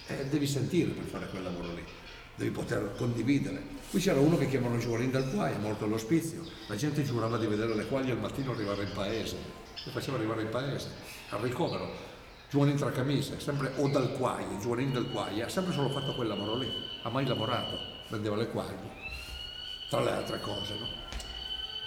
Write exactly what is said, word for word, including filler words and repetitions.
Eh, devi sentire per fare quel lavoro lì, devi poter condividere. Qui c'era uno che chiamano Giovanin del Quai, è morto all'ospizio, la gente giurava di vedere le quaglie al mattino arrivare in paese, le faceva arrivare in paese, al ricovero. Giovanin Tracamise, sempre o dal Quai, Giovanin del Quai, ha sempre solo fatto quel lavoro lì, ha mai lavorato, vendeva le quaglie, tra le altre cose, no?